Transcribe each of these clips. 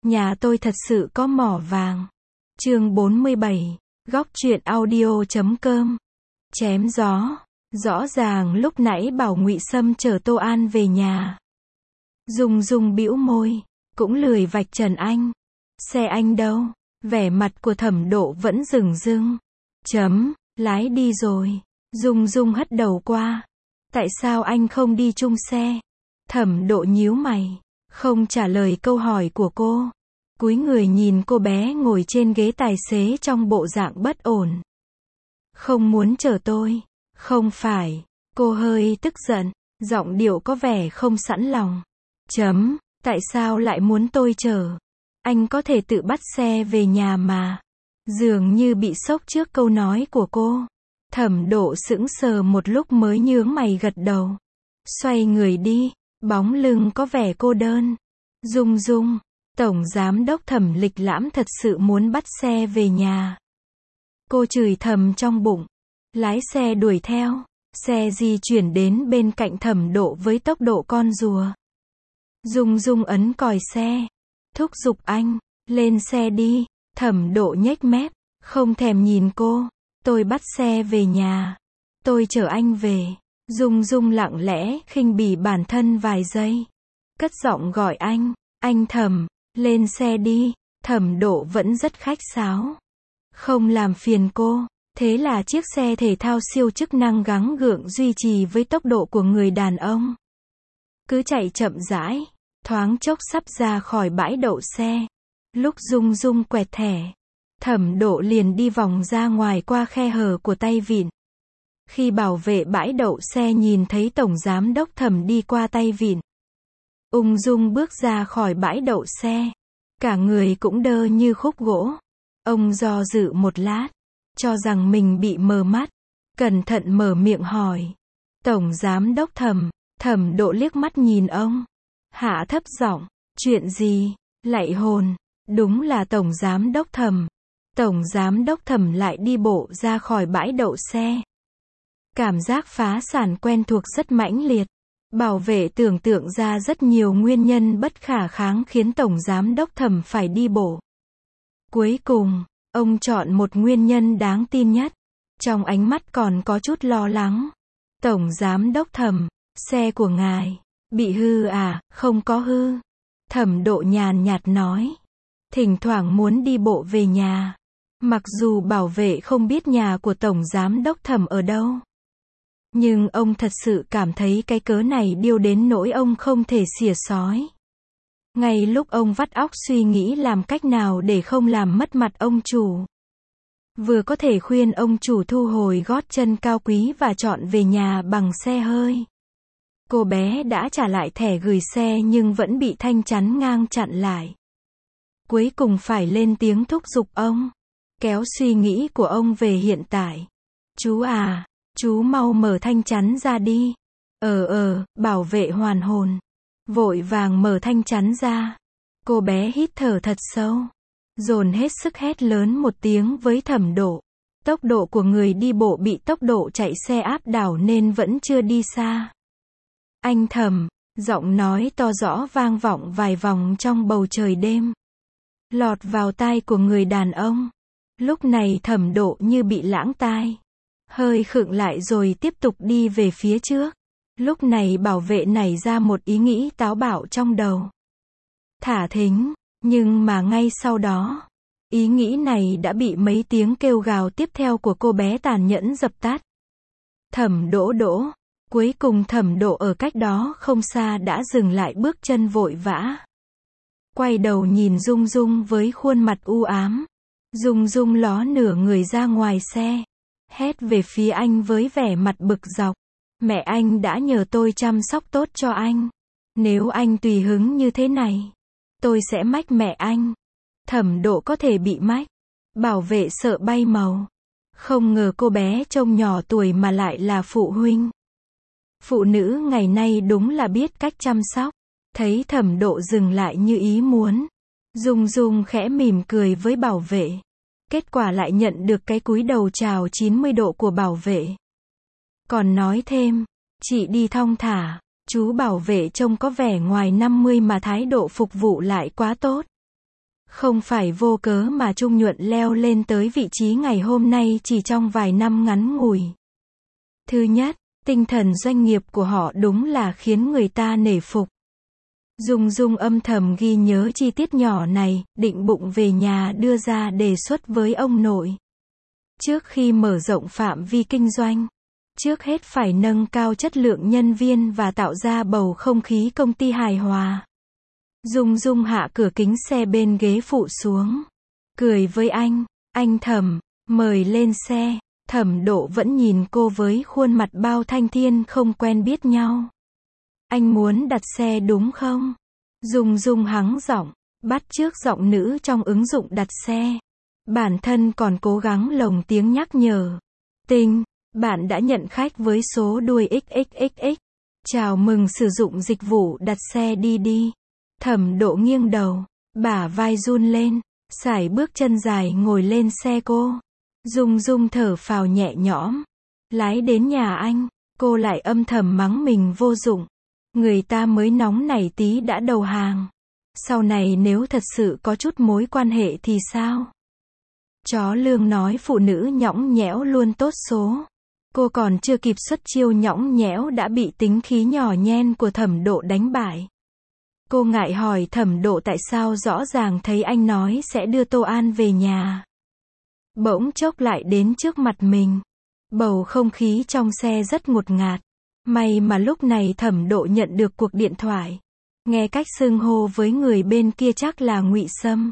Nhà tôi thật sự có mỏ vàng. Chương 47, góc truyện audio.com. Chém gió. Rõ ràng lúc nãy bảo Ngụy Sâm chở Tô An về nhà. Dung Dung bĩu môi, cũng lười vạch trần anh. Xe anh đâu? Vẻ mặt của Thẩm Độ vẫn rừng rưng. Lái đi rồi. Dung Dung hất đầu qua. Tại sao anh không đi chung xe? Thẩm Độ nhíu mày, không trả lời câu hỏi của cô. Cúi người nhìn cô bé ngồi trên ghế tài xế trong bộ dạng bất ổn. Không muốn chở tôi. Không phải. Cô hơi tức giận, giọng điệu có vẻ không sẵn lòng. Tại sao lại muốn tôi chở? Anh có thể tự bắt xe về nhà mà. Dường như bị sốc trước câu nói của cô. Thẩm Độ sững sờ một lúc mới nhướng mày gật đầu. Xoay người đi, bóng lưng có vẻ cô đơn. Dung Dung, Tổng Giám đốc Thẩm lịch lãm thật sự muốn bắt xe về nhà. Cô chửi thầm trong bụng. Lái xe đuổi theo. Xe di chuyển đến bên cạnh Thẩm Độ với tốc độ con rùa. Dung Dung ấn còi xe. Thúc giục anh, lên xe đi. Thẩm Độ nhếch mép, không thèm nhìn cô. Tôi bắt xe về nhà. Tôi chở anh về. Dung Dung lặng lẽ khinh bỉ bản thân vài giây. Cất giọng gọi anh Thẩm, lên xe đi. Thẩm Độ vẫn rất khách sáo. Không làm phiền cô. Thế là chiếc xe thể thao siêu chức năng gắng gượng duy trì với tốc độ của người đàn ông. Cứ chạy chậm rãi, thoáng chốc sắp ra khỏi bãi đậu xe. Lúc Dung Dung quẹt thẻ, Thẩm Độ liền đi vòng ra ngoài qua khe hở của tay vịn. Khi bảo vệ bãi đậu xe nhìn thấy Tổng Giám đốc Thẩm đi qua tay vịn, ung dung bước ra khỏi bãi đậu xe. Cả người cũng đơ như khúc gỗ. Ông do dự một lát, cho rằng mình bị mờ mắt. Cẩn thận mở miệng hỏi. Tổng Giám đốc Thẩm. Thẩm Độ liếc mắt nhìn ông. Hạ thấp giọng. Chuyện gì? Lạy hồn. Đúng là Tổng Giám đốc Thẩm. Tổng Giám đốc Thẩm lại đi bộ ra khỏi bãi đậu xe. Cảm giác phá sản quen thuộc rất mãnh liệt. Bảo vệ tưởng tượng ra rất nhiều nguyên nhân bất khả kháng khiến Tổng Giám đốc Thẩm phải đi bộ. Cuối cùng, ông chọn một nguyên nhân đáng tin nhất. Trong ánh mắt còn có chút lo lắng. Tổng Giám đốc Thẩm, xe của ngài bị hư à? Không có hư. Thẩm Độ nhàn nhạt nói. Thỉnh thoảng muốn đi bộ về nhà. Mặc dù bảo vệ không biết nhà của Tổng Giám đốc Thẩm ở đâu. Nhưng ông thật sự cảm thấy cái cớ này điêu đến nỗi ông không thể xỉa xói. Ngay lúc ông vắt óc suy nghĩ làm cách nào để không làm mất mặt ông chủ. Vừa có thể khuyên ông chủ thu hồi gót chân cao quý và chọn về nhà bằng xe hơi. Cô bé đã trả lại thẻ gửi xe nhưng vẫn bị Thanh chắn ngang chặn lại. Cuối cùng phải lên tiếng thúc giục ông. Kéo suy nghĩ của ông về hiện tại. Chú à, chú mau mở Thanh chắn ra đi. Bảo vệ hoàn hồn. Vội vàng mở Thanh chắn ra. Cô bé hít thở thật sâu. Dồn hết sức hét lớn một tiếng với Thẩm Độ. Tốc độ của người đi bộ bị tốc độ chạy xe áp đảo nên vẫn chưa đi xa. Anh Thẩm, giọng nói to rõ vang vọng vài vòng trong bầu trời đêm. Lọt vào tai của người đàn ông. Lúc này Thẩm Độ như bị lãng tai. Hơi khựng lại rồi tiếp tục đi về phía trước. Lúc này bảo vệ nảy ra một ý nghĩ táo bạo trong đầu. Thả thính. Nhưng mà ngay sau đó, ý nghĩ này đã bị mấy tiếng kêu gào tiếp theo của cô bé tàn nhẫn dập tắt. Thẩm Đỗ Đỗ. Cuối cùng Thẩm Độ ở cách đó không xa đã dừng lại bước chân vội vã. Quay đầu nhìn Dung Dung với khuôn mặt u ám. Dung Dung ló nửa người ra ngoài xe. Hét về phía anh với vẻ mặt bực dọc. Mẹ anh đã nhờ tôi chăm sóc tốt cho anh. Nếu anh tùy hứng như thế này, tôi sẽ mách mẹ anh. Thẩm Độ có thể bị mách. Bảo vệ sợ bay màu. Không ngờ cô bé trông nhỏ tuổi mà lại là phụ huynh. Phụ nữ ngày nay đúng là biết cách chăm sóc. Thấy Thẩm Độ dừng lại như ý muốn. Dung Dung khẽ mỉm cười với bảo vệ. Kết quả lại nhận được cái cúi đầu chào 90 độ của bảo vệ. Còn nói thêm, chị đi thong thả. Chú bảo vệ trông có vẻ ngoài 50 mà thái độ phục vụ lại quá tốt. Không phải vô cớ mà Trung Nhuận leo lên tới vị trí ngày hôm nay chỉ trong vài năm ngắn ngủi. Thứ nhất, tinh thần doanh nghiệp của họ đúng là khiến người ta nể phục. Dung Dung âm thầm ghi nhớ chi tiết nhỏ này, định bụng về nhà đưa ra đề xuất với ông nội. Trước khi mở rộng phạm vi kinh doanh, trước hết phải nâng cao chất lượng nhân viên và tạo ra bầu không khí công ty hài hòa. Dung Dung hạ cửa kính xe bên ghế phụ xuống, cười với anh Thẩm, mời lên xe. Thẩm Độ vẫn nhìn cô với khuôn mặt bao thanh thiên không quen biết nhau. Anh muốn đặt xe đúng không? Dung Dung hắng giọng, bắt chước giọng nữ trong ứng dụng đặt xe. Bản thân còn cố gắng lồng tiếng nhắc nhở. Tinh, bạn đã nhận khách với số đuôi XXXX. Chào mừng sử dụng dịch vụ đặt xe đi. Thẩm Độ nghiêng đầu, bả vai run lên, sải bước chân dài ngồi lên xe cô. Dung Dung thở phào nhẹ nhõm. Lái đến nhà anh, cô lại âm thầm mắng mình vô dụng. Người ta mới nóng nảy tí đã đầu hàng. Sau này nếu thật sự có chút mối quan hệ thì sao? Chó Lương nói phụ nữ nhõng nhẽo luôn tốt số. Cô còn chưa kịp xuất chiêu nhõng nhẽo đã bị tính khí nhỏ nhen của Thẩm Độ đánh bại. Cô ngại hỏi Thẩm Độ tại sao rõ ràng thấy anh nói sẽ đưa Tô An về nhà. Bỗng chốc lại đến trước mặt mình. Bầu không khí trong xe rất ngột ngạt. May mà lúc này Thẩm Độ nhận được cuộc điện thoại. Nghe cách xưng hô với người bên kia chắc là Ngụy Sâm.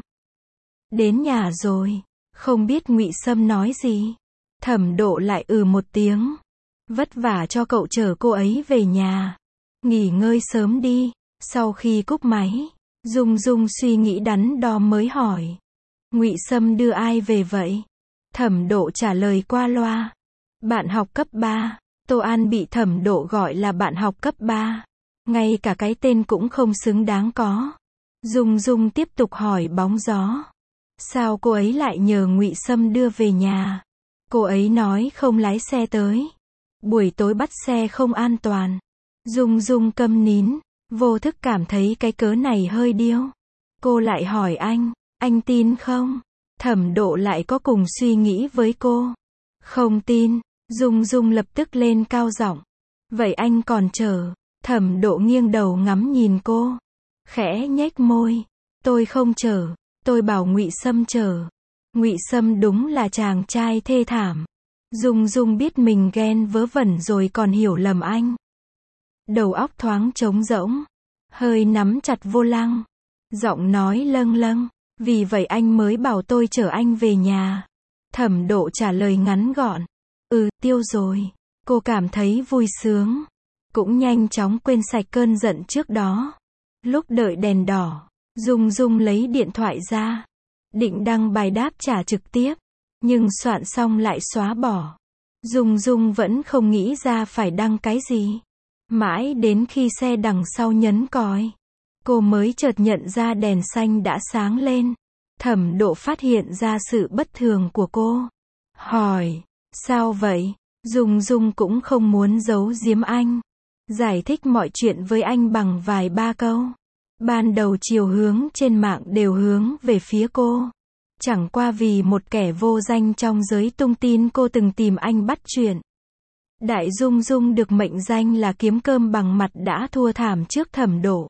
Đến nhà rồi, không biết Ngụy Sâm nói gì. Thẩm Độ lại một tiếng. Vất vả cho cậu chở cô ấy về nhà. Nghỉ ngơi sớm đi. Sau khi cúp máy, Dung Dung suy nghĩ đắn đo mới hỏi. Ngụy Sâm đưa ai về vậy? Thẩm Độ trả lời qua loa. Bạn học cấp 3. Tô An bị Thẩm Độ gọi là bạn học cấp 3. Ngay cả cái tên cũng không xứng đáng có. Dung Dung tiếp tục hỏi bóng gió. Sao cô ấy lại nhờ Ngụy Sâm đưa về nhà? Cô ấy nói không lái xe tới. Buổi tối bắt xe không an toàn. Dung Dung câm nín, vô thức cảm thấy cái cớ này hơi điêu. Cô lại hỏi anh tin không? Thẩm Độ lại có cùng suy nghĩ với cô. Không tin. Dung Dung lập tức lên cao giọng. Vậy anh còn chờ? Thẩm Độ nghiêng đầu ngắm nhìn cô. Khẽ nhếch môi. Tôi không chờ. Tôi bảo Ngụy Sâm chờ. Ngụy Sâm đúng là chàng trai thê thảm. Dung Dung biết mình ghen vớ vẩn rồi còn hiểu lầm anh. Đầu óc thoáng trống rỗng. Hơi nắm chặt vô lăng. Giọng nói lâng lâng. Vì vậy anh mới bảo tôi chở anh về nhà. Thẩm Độ trả lời ngắn gọn. Tiêu rồi. Cô cảm thấy vui sướng. Cũng nhanh chóng quên sạch cơn giận trước đó. Lúc đợi đèn đỏ, Dung Dung lấy điện thoại ra. Định đăng bài đáp trả trực tiếp. Nhưng soạn xong lại xóa bỏ. Dung Dung vẫn không nghĩ ra phải đăng cái gì. Mãi đến khi xe đằng sau nhấn còi, cô mới chợt nhận ra đèn xanh đã sáng lên. Thẩm Độ phát hiện ra sự bất thường của cô. Hỏi, sao vậy? Dung Dung cũng không muốn giấu giếm anh. Giải thích mọi chuyện với anh bằng vài ba câu. Ban đầu chiều hướng trên mạng đều hướng về phía cô. Chẳng qua vì một kẻ vô danh trong giới tung tin cô từng tìm anh bắt chuyện. Đại Dung Dung được mệnh danh là kiếm cơm bằng mặt đã thua thảm trước Thẩm Độ.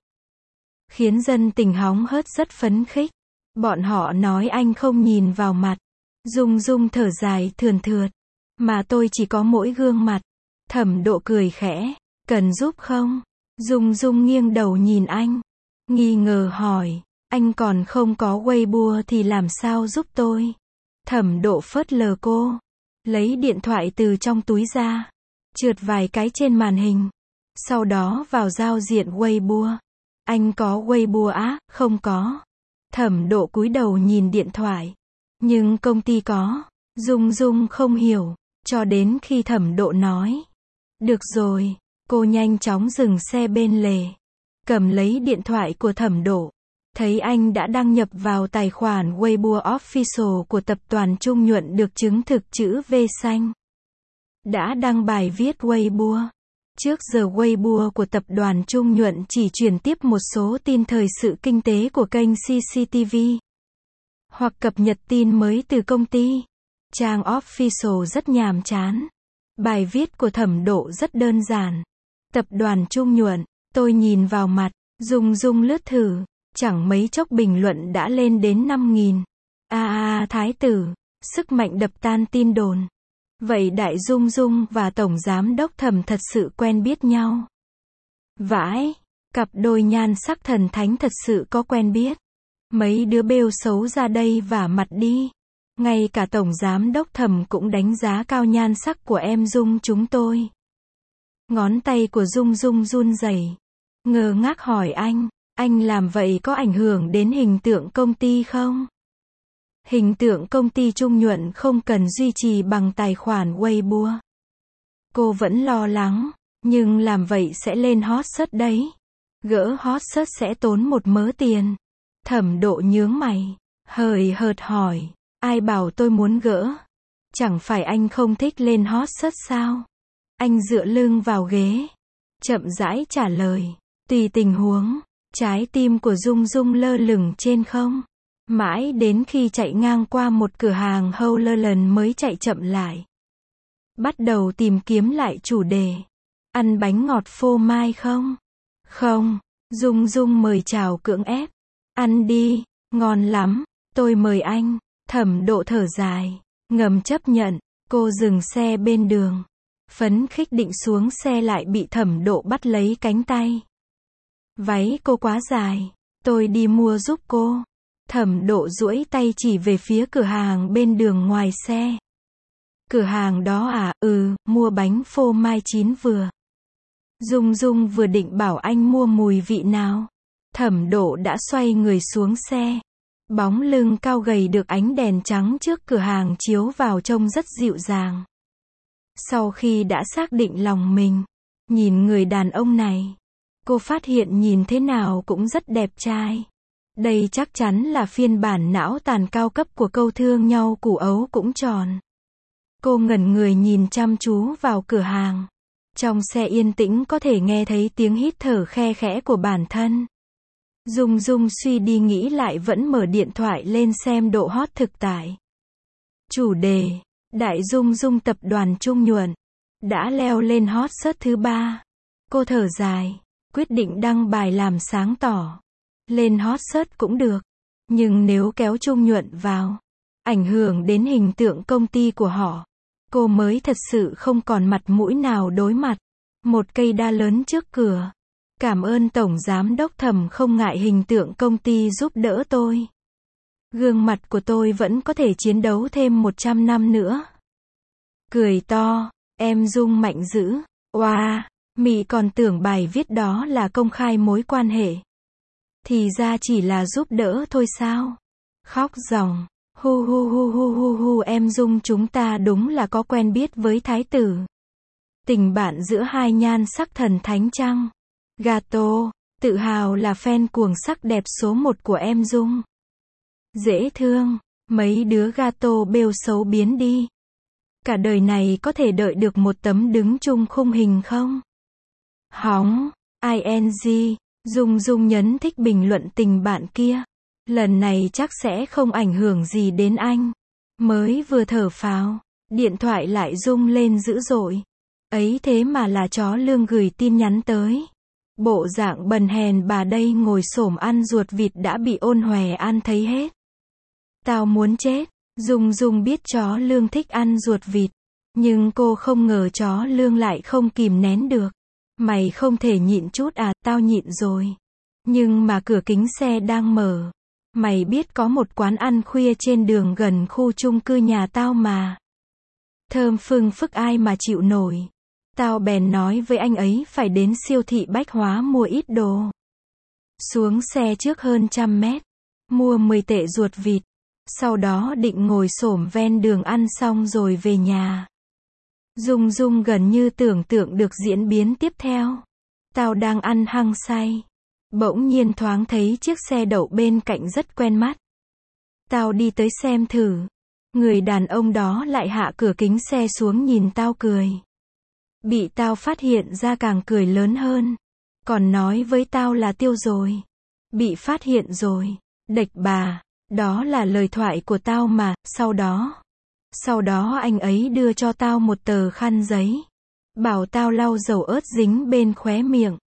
Khiến dân tình hóng hớt rất phấn khích. Bọn họ nói anh không nhìn vào mặt. Dung Dung thở dài thườn thượt. Mà tôi chỉ có mỗi gương mặt. Thẩm Độ cười khẽ. Cần giúp không? Dung Dung nghiêng đầu nhìn anh. Nghi ngờ hỏi. Anh còn không có Weibo thì làm sao giúp tôi? Thẩm Độ phớt lờ cô. Lấy điện thoại từ trong túi ra. Trượt vài cái trên màn hình. Sau đó vào giao diện Weibo. Anh có Weibo á? Không có. Thẩm Độ cúi đầu nhìn điện thoại. Nhưng công ty có. Dung Dung không hiểu. Cho đến khi Thẩm Độ nói. Được rồi. Cô nhanh chóng dừng xe bên lề. Cầm lấy điện thoại của Thẩm Độ. Thấy anh đã đăng nhập vào tài khoản Weibo Official của tập đoàn Trung Nhuận được chứng thực chữ V xanh. Đã đăng bài viết Weibo. Trước giờ Weibo của tập đoàn Trung Nhuận chỉ truyền tiếp một số tin thời sự kinh tế của kênh CCTV. hoặc cập nhật tin mới từ công ty. Trang official rất nhàm chán. Bài viết của Thẩm Độ rất đơn giản. Tập đoàn Trung Nhuận, tôi nhìn vào mặt, Dung Dung lướt thử, chẳng mấy chốc bình luận đã lên đến 5.000. Thái tử, sức mạnh đập tan tin đồn. Vậy Đại Dung Dung và Tổng Giám đốc Thẩm thật sự quen biết nhau. Vãi, cặp đôi nhan sắc thần thánh thật sự có quen biết. Mấy đứa bêu xấu ra đây vả mặt đi. Ngay cả Tổng Giám đốc Thẩm cũng đánh giá cao nhan sắc của em Dung chúng tôi. Ngón tay của Dung Dung run rẩy, ngơ ngác hỏi anh làm vậy có ảnh hưởng đến hình tượng công ty không? Hình tượng công ty Trung Nhuận không cần duy trì bằng tài khoản Weibo. Cô vẫn lo lắng, nhưng làm vậy sẽ lên hot search đấy. Gỡ hot search sẽ tốn một mớ tiền. Thẩm Độ nhướng mày, hời hợt hỏi, ai bảo tôi muốn gỡ? Chẳng phải anh không thích lên hot search sao? Anh dựa lưng vào ghế, chậm rãi trả lời, tùy tình huống. Trái tim của Dung Dung lơ lửng trên không. Mãi đến khi chạy ngang qua một cửa hàng Howlerland mới chạy chậm lại. Bắt đầu tìm kiếm lại chủ đề. Ăn bánh ngọt phô mai không? Không. Dung Dung mời chào cưỡng ép. Ăn đi, ngon lắm, tôi mời anh. Thẩm Độ thở dài, ngầm chấp nhận. Cô dừng xe bên đường, phấn khích định xuống xe lại bị Thẩm Độ bắt lấy cánh tay. Váy cô quá dài, tôi đi mua giúp cô. Thẩm Độ duỗi tay chỉ về phía cửa hàng bên đường ngoài xe. Cửa hàng đó à? Mua bánh phô mai chín vừa. Dung Dung vừa định bảo anh mua mùi vị nào. Thẩm Độ đã xoay người xuống xe. Bóng lưng cao gầy được ánh đèn trắng trước cửa hàng chiếu vào trông rất dịu dàng. Sau khi đã xác định lòng mình, nhìn người đàn ông này, cô phát hiện nhìn thế nào cũng rất đẹp trai. Đây chắc chắn là phiên bản não tàn cao cấp của câu thương nhau củ ấu cũng tròn. Cô ngẩn người nhìn chăm chú vào cửa hàng. Trong xe yên tĩnh có thể nghe thấy tiếng hít thở khe khẽ của bản thân. Dung Dung suy đi nghĩ lại vẫn mở điện thoại lên xem độ hot thực tại. Chủ đề, Đại Dung Dung tập đoàn Trung Nhuận, đã leo lên hot search thứ 3. Cô thở dài, quyết định đăng bài làm sáng tỏ. Lên hot search cũng được, nhưng nếu kéo Trung Nhuận vào, ảnh hưởng đến hình tượng công ty của họ, cô mới thật sự không còn mặt mũi nào đối mặt. Một cây đa lớn trước cửa. Cảm ơn Tổng Giám đốc Thẩm không ngại hình tượng công ty giúp đỡ tôi. Gương mặt của tôi vẫn có thể chiến đấu thêm 100 năm nữa. Cười to, em Dung mạnh dữ. Wow, mị còn tưởng bài viết đó là công khai mối quan hệ. Thì ra chỉ là giúp đỡ thôi sao? Khóc ròng, hu hu hu hu hu hu, em Dung chúng ta đúng là có quen biết với thái tử. Tình bạn giữa hai nhan sắc thần thánh chăng? Gato, tự hào là fan cuồng sắc đẹp số 1 của em Dung. Dễ thương, mấy đứa gato bêu xấu biến đi. Cả đời này có thể đợi được một tấm đứng chung khung hình không? Hóng, ing, Dung Dung nhấn thích bình luận tình bạn kia. Lần này chắc sẽ không ảnh hưởng gì đến anh. Mới vừa thở phào, điện thoại lại rung lên dữ dội. Ấy thế mà là chó Lương gửi tin nhắn tới. Bộ dạng bần hèn bà đây ngồi xổm ăn ruột vịt đã bị Ôn Hòe ăn thấy hết. Tao muốn chết. Dung Dung biết chó Lương thích ăn ruột vịt, nhưng cô không ngờ chó Lương lại không kìm nén được. Mày không thể nhịn chút à? Tao nhịn rồi. Nhưng mà cửa kính xe đang mở. Mày biết có một quán ăn khuya trên đường gần khu chung cư nhà tao mà. Thơm phừng phức ai mà chịu nổi. Tao bèn nói với anh ấy phải đến siêu thị bách hóa mua ít đồ. Xuống xe trước hơn 100 mét, mua 10 tệ ruột vịt. Sau đó định ngồi xổm ven đường ăn xong rồi về nhà. Dung Dung gần như tưởng tượng được diễn biến tiếp theo. Tao đang ăn hăng say. Bỗng nhiên thoáng thấy chiếc xe đậu bên cạnh rất quen mắt. Tao đi tới xem thử. Người đàn ông đó lại hạ cửa kính xe xuống nhìn tao cười. Bị tao phát hiện ra càng cười lớn hơn. Còn nói với tao là tiêu rồi. Bị phát hiện rồi. Đệch bà. Đó là lời thoại của tao mà, sau đó anh ấy đưa cho tao một tờ khăn giấy. Bảo tao lau dầu ớt dính bên khóe miệng.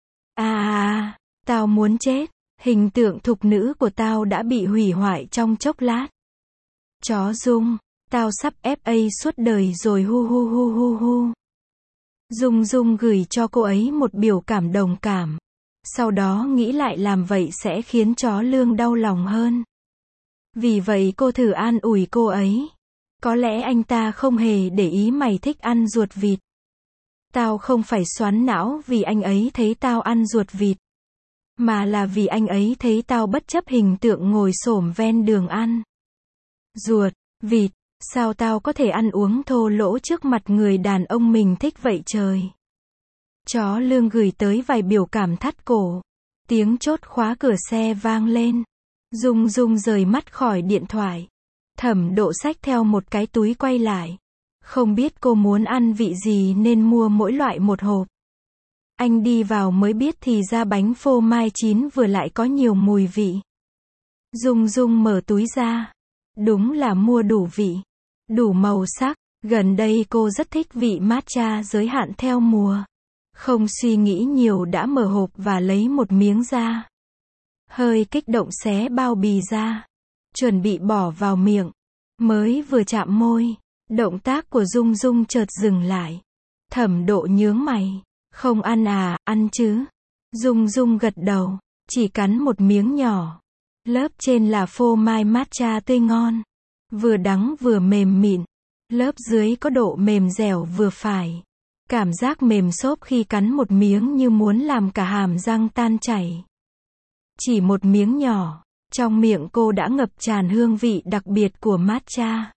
Tao muốn chết. Hình tượng thục nữ của tao đã bị hủy hoại trong chốc lát. Chó Dung, tao sắp FA suốt đời rồi hu hu hu hu hu. Dung gửi cho cô ấy một biểu cảm đồng cảm. Sau đó nghĩ lại làm vậy sẽ khiến chó Lương đau lòng hơn. Vì vậy cô thử an ủi cô ấy. Có lẽ anh ta không hề để ý mày thích ăn ruột vịt. Tao không phải xoắn não vì anh ấy thấy tao ăn ruột vịt. Mà là vì anh ấy thấy tao bất chấp hình tượng ngồi xổm ven đường ăn ruột vịt. Sao tao có thể ăn uống thô lỗ trước mặt người đàn ông mình thích vậy trời. Chó Lương gửi tới vài biểu cảm thắt cổ. Tiếng chốt khóa cửa xe vang lên. Dung rời mắt khỏi điện thoại. Thẩm Độ xách theo một cái túi quay lại. Không biết cô muốn ăn vị gì nên mua mỗi loại một hộp. Anh đi vào mới biết thì ra bánh phô mai chín vừa lại có nhiều mùi vị. Dung mở túi ra. Đúng là mua đủ vị, đủ màu sắc. Gần đây cô rất thích vị matcha giới hạn theo mùa. Không suy nghĩ nhiều đã mở hộp và lấy một miếng ra. Hơi kích động xé bao bì ra. Chuẩn bị bỏ vào miệng. Mới vừa chạm môi, động tác của Dung chợt dừng lại. Thẩm Độ nhướng mày. Không ăn à, ăn chứ. Dung gật đầu, chỉ cắn một miếng nhỏ. Lớp trên là phô mai matcha tươi ngon. Vừa đắng vừa mềm mịn. Lớp dưới có độ mềm dẻo vừa phải. Cảm giác mềm xốp khi cắn một miếng như muốn làm cả hàm răng tan chảy. Chỉ một miếng nhỏ, trong miệng cô đã ngập tràn hương vị đặc biệt của matcha.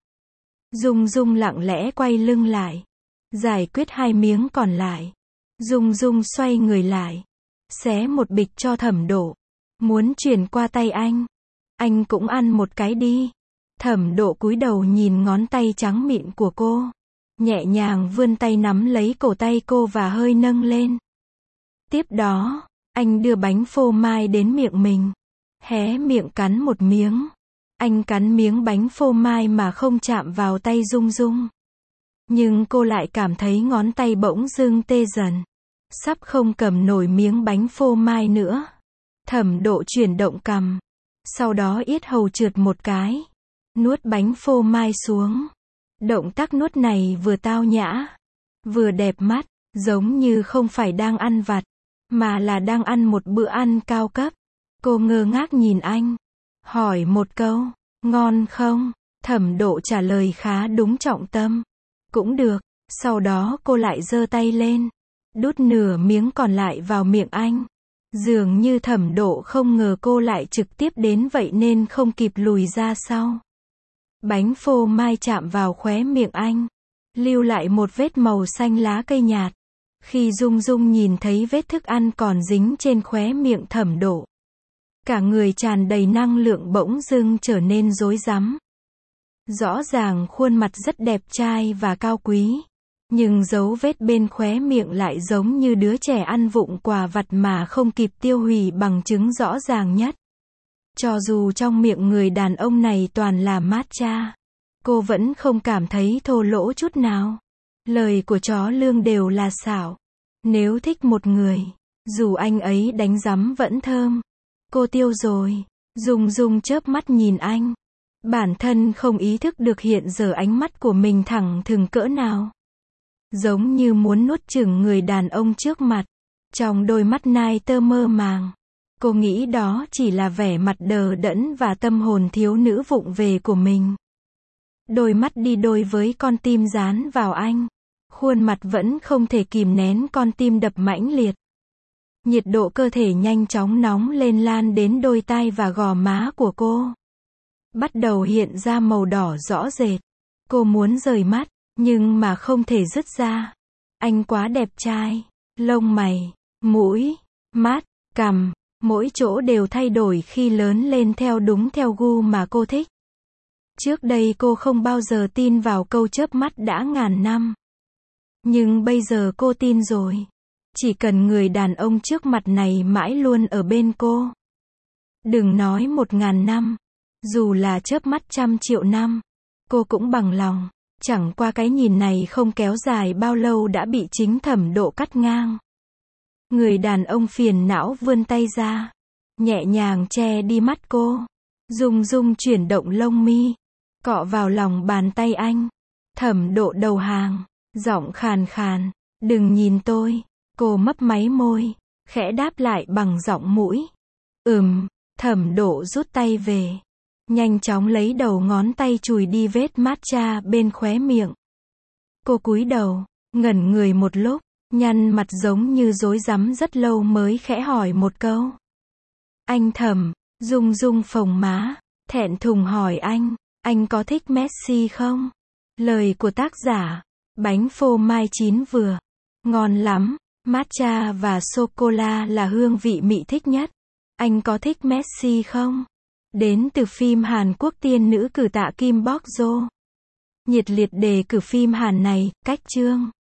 Dung lặng lẽ quay lưng lại. Giải quyết hai miếng còn lại. Dung xoay người lại. Xé một bịch cho Thẩm Độ. Muốn chuyển qua tay anh. Anh cũng ăn một cái đi. Thẩm Độ cúi đầu nhìn ngón tay trắng mịn của cô. Nhẹ nhàng vươn tay nắm lấy cổ tay cô và hơi nâng lên. Tiếp đó, anh đưa bánh phô mai đến miệng mình. Hé miệng cắn một miếng. Anh cắn miếng bánh phô mai mà không chạm vào tay Dung. Nhưng cô lại cảm thấy ngón tay bỗng dưng tê dần. Sắp không cầm nổi miếng bánh phô mai nữa. Thẩm Độ chuyển động cằm. Sau đó yết hầu trượt một cái. Nuốt bánh phô mai xuống. Động tác nuốt này vừa tao nhã, vừa đẹp mắt, giống như không phải đang ăn vặt, mà là đang ăn một bữa ăn cao cấp. Cô ngơ ngác nhìn anh. Hỏi một câu, ngon không? Thẩm Độ trả lời khá đúng trọng tâm. Cũng được. Sau đó cô lại giơ tay lên. Đút nửa miếng còn lại vào miệng anh. Dường như Thẩm Độ không ngờ cô lại trực tiếp đến vậy nên không kịp lùi ra sau. Bánh phô mai chạm vào khóe miệng anh. Lưu lại một vết màu xanh lá cây nhạt. Khi Dung nhìn thấy vết thức ăn còn dính trên khóe miệng Thẩm Độ. Cả người tràn đầy năng lượng bỗng dưng trở nên rối rắm. Rõ ràng khuôn mặt rất đẹp trai và cao quý. Nhưng dấu vết bên khóe miệng lại giống như đứa trẻ ăn vụng quà vặt mà không kịp tiêu hủy bằng chứng rõ ràng nhất. Cho dù trong miệng người đàn ông này toàn là matcha, cô vẫn không cảm thấy thô lỗ chút nào. Lời của chó Lương đều là xảo. Nếu thích một người, dù anh ấy đánh rắm vẫn thơm. Cô tiêu rồi. Dung chớp mắt nhìn anh. Bản thân không ý thức được hiện giờ ánh mắt của mình thẳng thừng cỡ nào. Giống như muốn nuốt chửng người đàn ông trước mặt. Trong đôi mắt nai tơ mơ màng. Cô nghĩ đó chỉ là vẻ mặt đờ đẫn và tâm hồn thiếu nữ vụng về của mình. Đôi mắt đi đôi với con tim dán vào anh. Khuôn mặt vẫn không thể kìm nén con tim đập mãnh liệt. Nhiệt độ cơ thể nhanh chóng nóng lên lan đến đôi tai và gò má của cô. Bắt đầu hiện ra màu đỏ rõ rệt. Cô muốn rời mắt, nhưng mà không thể dứt ra. Anh quá đẹp trai. Lông mày, mũi, mắt, cằm, mỗi chỗ đều thay đổi khi lớn lên theo gu mà cô thích. Trước đây cô không bao giờ tin vào câu chớp mắt đã ngàn năm. Nhưng bây giờ cô tin rồi. Chỉ cần người đàn ông trước mặt này mãi luôn ở bên cô. Đừng nói 1000 năm. Dù là chớp mắt 100 triệu năm, cô cũng bằng lòng. Chẳng qua cái nhìn này không kéo dài bao lâu đã bị chính Thẩm Độ cắt ngang. Người đàn ông phiền não vươn tay ra, nhẹ nhàng che đi mắt cô, rung rung chuyển động lông mi, cọ vào lòng bàn tay anh. Thẩm Độ đầu hàng, giọng khàn khàn, đừng nhìn tôi. Cô mấp máy môi, khẽ đáp lại bằng giọng mũi. Thẩm Độ rút tay về, nhanh chóng lấy đầu ngón tay chùi đi vết matcha bên khóe miệng. Cô cúi đầu, ngẩn người một lúc, nhăn mặt giống như rối rắm rất lâu mới khẽ hỏi một câu. Anh Thẩm, rung rung phồng má, thẹn thùng hỏi anh có thích Messi không? Lời của tác giả, bánh phô mai chín vừa, ngon lắm, matcha và sô-cô-la là hương vị Mị thích nhất. Anh có thích Messi không? Đến từ phim Hàn Quốc tiên nữ cử tạ Kim Bok Jo. Nhiệt liệt đề cử phim Hàn này, cách chương.